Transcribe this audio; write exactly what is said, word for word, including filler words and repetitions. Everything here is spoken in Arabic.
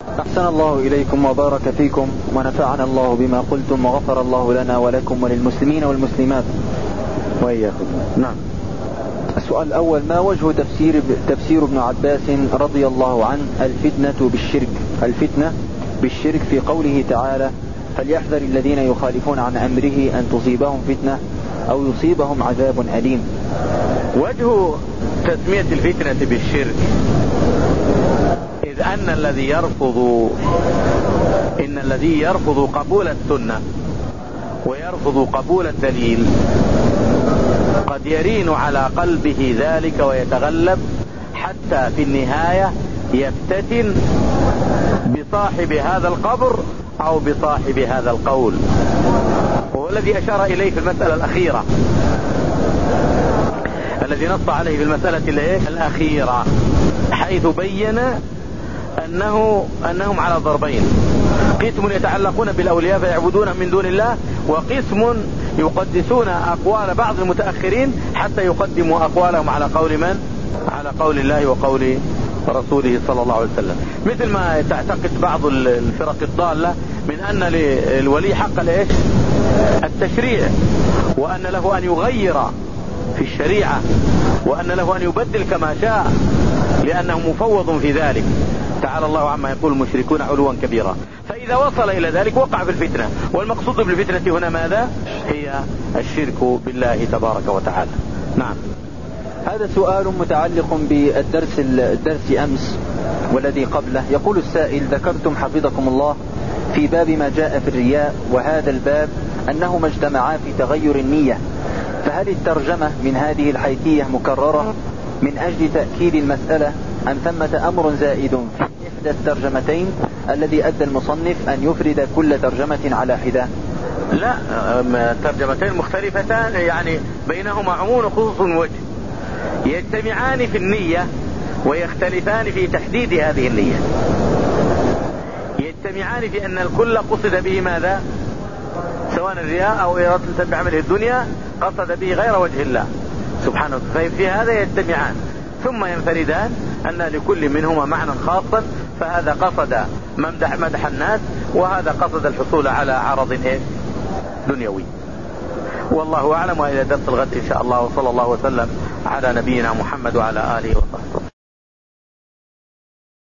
أحسن الله إليكم وبارك فيكم ونفعنا الله بما قلتم وغفر الله لنا ولكم وللمسلمين والمسلمات وإياكم. نعم. السؤال الأول: ما وجه تفسير تفسير ابن عباس رضي الله عنه الفتنة بالشرك الفتنة بالشرك في قوله تعالى: فليحذر الذين يخالفون عن أمره أن تصيبهم فتنة أو يصيبهم عذاب أليم؟ وجه تسمية الفتنة بالشرك إذ أن الذي يرفض إن الذي يرفض قبول السنة ويرفض قبول الدليل قد يرين على قلبه ذلك ويتغلب حتى في النهاية يفتتن بصاحب هذا القبر أو بصاحب هذا القول، وهو الذي أشار إليه في المسألة الأخيرة، الذي نص عليه في المسألة الأخيرة، حيث بين أنه أنهم على ضربين: قسم يتعلقون بالأولياء فيعبدون من دون الله، وقسم يقدسون أقوال بعض المتأخرين حتى يقدموا أقوالهم على قول من؟ على قول الله وقول رسوله صلى الله عليه وسلم. مثل ما تعتقد بعض الفرق الضالة من أن للولي حق الإيش؟ التشريع، وأن له أن يغير في الشريعة، وأن له أن يبدل كما شاء، لأنه مفوض في ذلك. تعالى الله عما يقول المشركون علوا كبيرا. فإذا وصل إلى ذلك وقع في الفتنة، والمقصود بالفتنة هنا ماذا؟ هي الشرك بالله تبارك وتعالى. نعم. هذا سؤال متعلق بالدرس الدرس أمس والذي قبله. يقول السائل: ذكرتم حفظكم الله في باب ما جاء في الرياء، وهذا الباب أنهما اجتمعا في تغير النية، فهل الترجمة من هذه الحيثية مكررة من أجل تأكيد المسألة، أم ثمة أمر زائد في إحدى الترجمتين الذي أدى المصنف أن يفرد كل ترجمة على حدة؟ لا، ترجمتين مختلفتان، يعني بينهما عموم وخصوص وجه، يجتمعان في النية ويختلفان في تحديد هذه النية. يجتمعان في أن الكل قصد به ماذا؟ سواء الرياء أو إرادة بعمله الدنيا قصد به غير وجه الله سبحانه وتعالى، ففي هذا يجتمعان، ثم ينفردان أن لكل منهما معنى خاصا، فهذا قصد ممدح مدح الناس، وهذا قصد الحصول على عرض إيه؟ دنيوي. والله أعلم. وإلى درس الغد إن شاء الله، وصلى الله وسلم على نبينا محمد وعلى آله وصحبه.